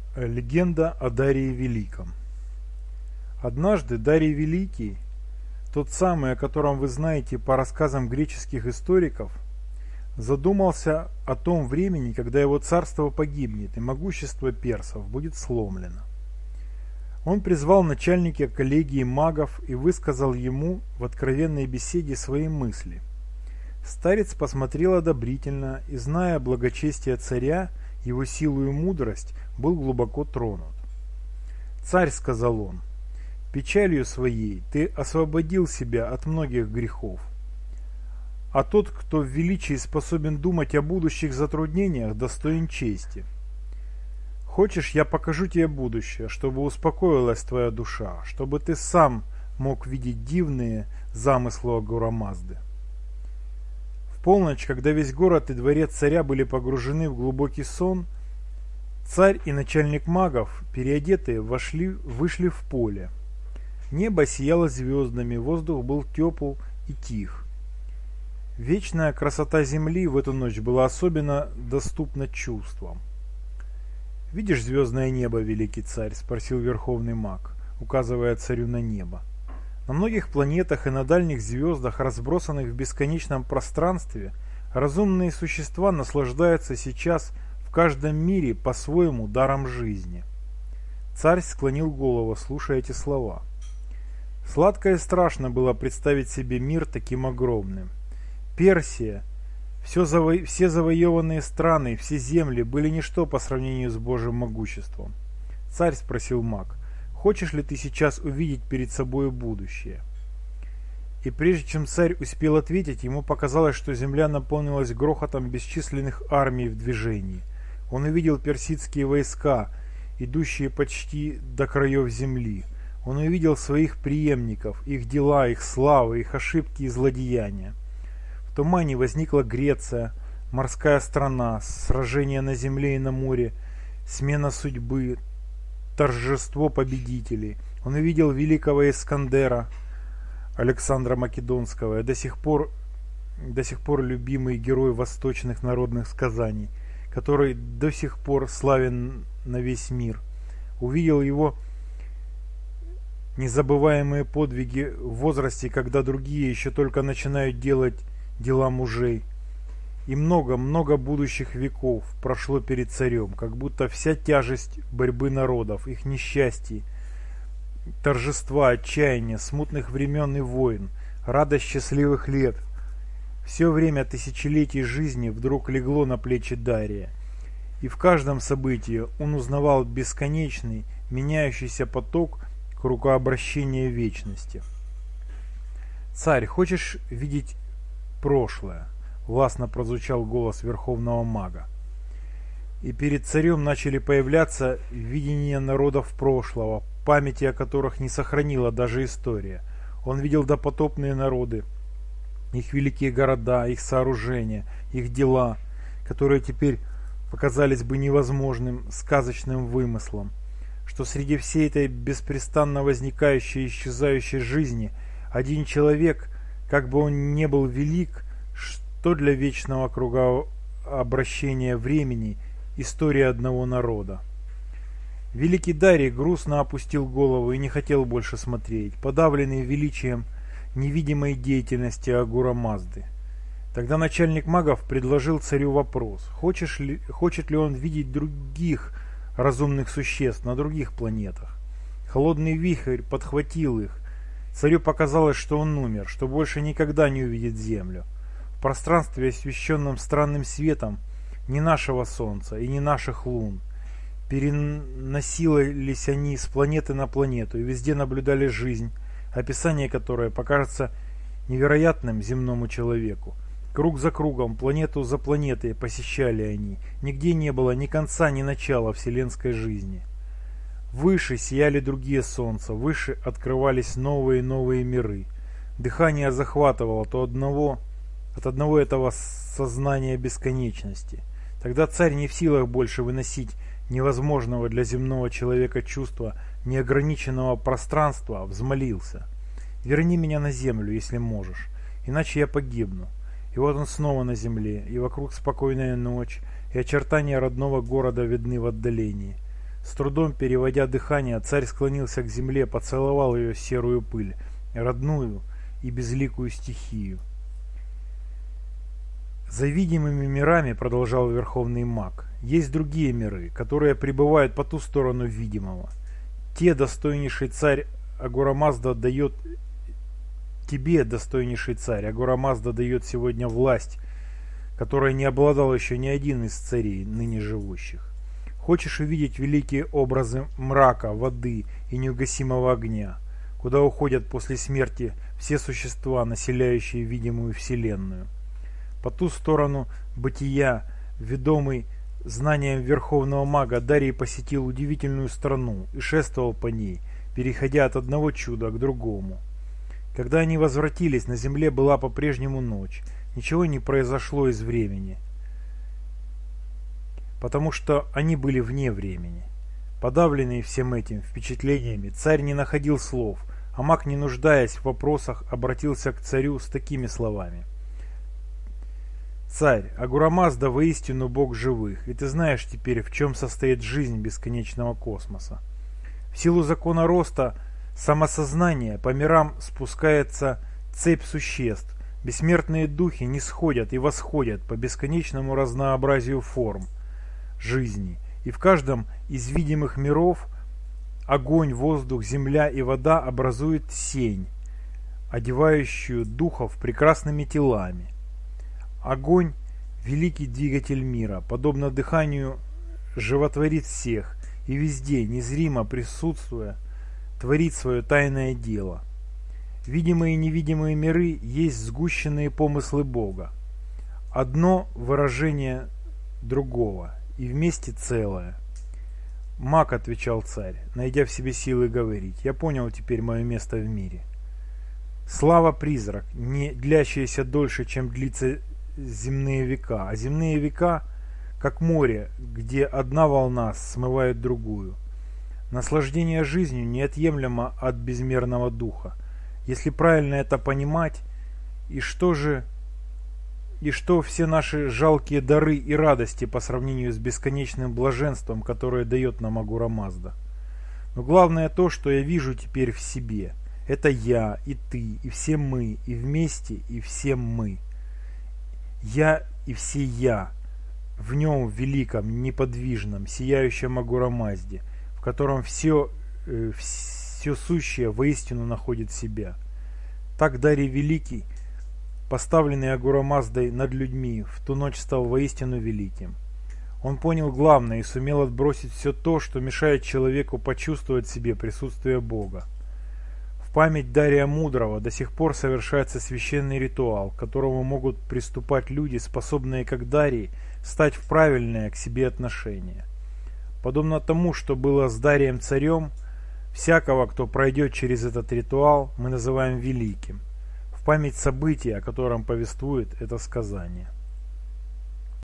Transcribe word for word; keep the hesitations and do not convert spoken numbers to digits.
Легенда о Дарии Великом. Однажды Дарий Великий, тот самый, о котором вы знаете по рассказам греческих историков, задумался о том времени, когда его царство погибнет и могущество персов будет сломлено. Он призвал начальника коллегии магов и высказал ему в откровенной беседе свои мысли. Старец посмотрел одобрительно и, зная благочестие царя, его силу и мудрость, был глубоко тронут. «Царь, — сказал он, — печалью своей ты освободил себя от многих грехов. А тот, кто в величии способен думать о будущих затруднениях, достоин чести. Хочешь, я покажу тебе будущее, чтобы успокоилась твоя душа, чтобы ты сам мог видеть дивные замыслы Агура-Мазды». В полночь, когда весь город и дворец царя были погружены в глубокий сон, царь и начальник магов, переодетые, вошли, вышли в поле. Небо сияло звездами, воздух был тепл и тих. Вечная красота земли в эту ночь была особенно доступна чувствам. «Видишь звездное небо, великий царь?» — спросил верховный маг, указывая царю на небо. На многих планетах и на дальних звездах, разбросанных в бесконечном пространстве, разумные существа наслаждаются сейчас в каждом мире по-своему даром жизни. Царь склонил голову, слушая эти слова. Сладко и страшно было представить себе мир таким огромным. Персия, все, заво... все завоеванные страны, все земли были ничто по сравнению с Божьим могуществом. Царь спросил маг: «Хочешь ли ты сейчас увидеть перед собой будущее?» И прежде чем царь успел ответить, ему показалось, что земля наполнилась грохотом бесчисленных армий в движении. Он увидел персидские войска, идущие почти до краев земли. Он увидел своих преемников, их дела, их славу, их ошибки и злодеяния. В тумане возникла Греция, морская страна, сражения на земле и на море, смена судьбы, торжество победителей. Он увидел великого Искандера, Александра Македонского, до сих пор, до сих пор любимый герой восточных народных сказаний, который до сих пор славен на весь мир. Увидел его незабываемые подвиги в возрасте, когда другие еще только начинают делать дела мужей. И много-много будущих веков прошло перед царем, как будто вся тяжесть борьбы народов, их несчастий, торжества, отчаяния, смутных времен и войн, радость счастливых лет, все время тысячелетий жизни вдруг легло на плечи Дария. И в каждом событии он узнавал бесконечный, меняющийся поток кругообращения вечности. «Царь, хочешь видеть прошлое?» — властно прозвучал голос верховного мага. И перед царем начали появляться видения народов прошлого, памяти о которых не сохранила даже история. Он видел допотопные народы, их великие города, их сооружения, их дела, которые теперь показались бы невозможным сказочным вымыслом, что среди всей этой беспрестанно возникающей и исчезающей жизни один человек, как бы он ни был велик, что для вечного кругообращения времени история одного народа. Великий Дарий грустно опустил голову и не хотел больше смотреть, подавленный величием невидимой деятельности Агура-Мазды. Тогда начальник магов предложил царю вопрос: хочешь ли, хочет ли он видеть других разумных существ на других планетах. Холодный вихрь подхватил их. Царю показалось, что он умер, что больше никогда не увидит Землю. В пространстве, освещенном странным светом, ни нашего Солнца и ни наших лун, переносились они с планеты на планету, и везде наблюдали жизнь, описание которой покажется невероятным земному человеку. Круг за кругом, планету за планетой посещали они. Нигде не было ни конца, ни начала вселенской жизни. Выше сияли другие солнца, выше открывались новые и новые миры. Дыхание захватывало то одного, от одного этого сознания бесконечности. Тогда царь, не в силах больше выносить невозможного для земного человека чувства неограниченного пространства, взмолился: «Верни меня на землю, если можешь, иначе я погибну». И вот он снова на земле, и вокруг спокойная ночь, и очертания родного города видны в отдалении. С трудом переводя дыхание, царь склонился к земле, поцеловал ее серую пыль, родную и безликую стихию. «За видимыми мирами, — продолжал верховный маг, — есть другие миры, которые пребывают по ту сторону видимого. Те, достойнейший царь Агура-Мазда, дает тебе, достойнейший царь Агура-Мазда, дает сегодня власть, которой не обладал еще ни один из царей, ныне живущих. Хочешь увидеть великие образы мрака, воды и неугасимого огня, куда уходят после смерти все существа, населяющие видимую вселенную? По ту сторону бытия, ведомый знанием верховного мага, Дарий посетил удивительную страну и шествовал по ней, переходя от одного чуда к другому. Когда они возвратились, на земле была по-прежнему ночь, ничего не произошло из времени, потому что они были вне времени. Подавленный всем этим впечатлениями, царь не находил слов, а маг, не нуждаясь в вопросах, обратился к царю с такими словами. «Царь, Агура-Мазда воистину бог живых, и ты знаешь теперь, в чем состоит жизнь бесконечного космоса. В силу закона роста самосознания по мирам спускается цепь существ, бессмертные духи нисходят и восходят по бесконечному разнообразию форм жизни, и в каждом из видимых миров огонь, воздух, земля и вода образуют сень, одевающую духов прекрасными телами. Огонь – великий двигатель мира, подобно дыханию животворит всех и везде, незримо присутствуя, творит свое тайное дело. Видимые и невидимые миры есть сгущенные помыслы Бога. Одно выражение другого, и вместе целое. «Маг, — отвечал царь, найдя в себе силы говорить, — я понял теперь мое место в мире. Слава призрак, не длящаяся дольше, чем длится земные века, а земные века, как море, где одна волна смывает другую. Наслаждение жизнью неотъемлемо от безмерного духа. Если правильно это понимать, и что же, и что все наши жалкие дары и радости по сравнению с бесконечным блаженством, которое дает нам Агура-Мазда. Но главное то, что я вижу теперь в себе. Это я, и ты, и все мы, и вместе, и все мы. Я и все я, в нем великом, неподвижном, сияющем Агура-Мазде, в котором все, э, все сущее воистину находит себя. Так Дарий Великий, поставленный Агура-Маздой над людьми, в ту ночь стал воистину великим. Он понял главное и сумел отбросить все то, что мешает человеку почувствовать в себе присутствие Бога. В память Дария Мудрого до сих пор совершается священный ритуал, к которому могут приступать люди, способные, как Дарий, стать в правильное к себе отношение. Подобно тому, что было с Дарием царем, всякого, кто пройдет через этот ритуал, мы называем великим, в память события, о котором повествует это сказание.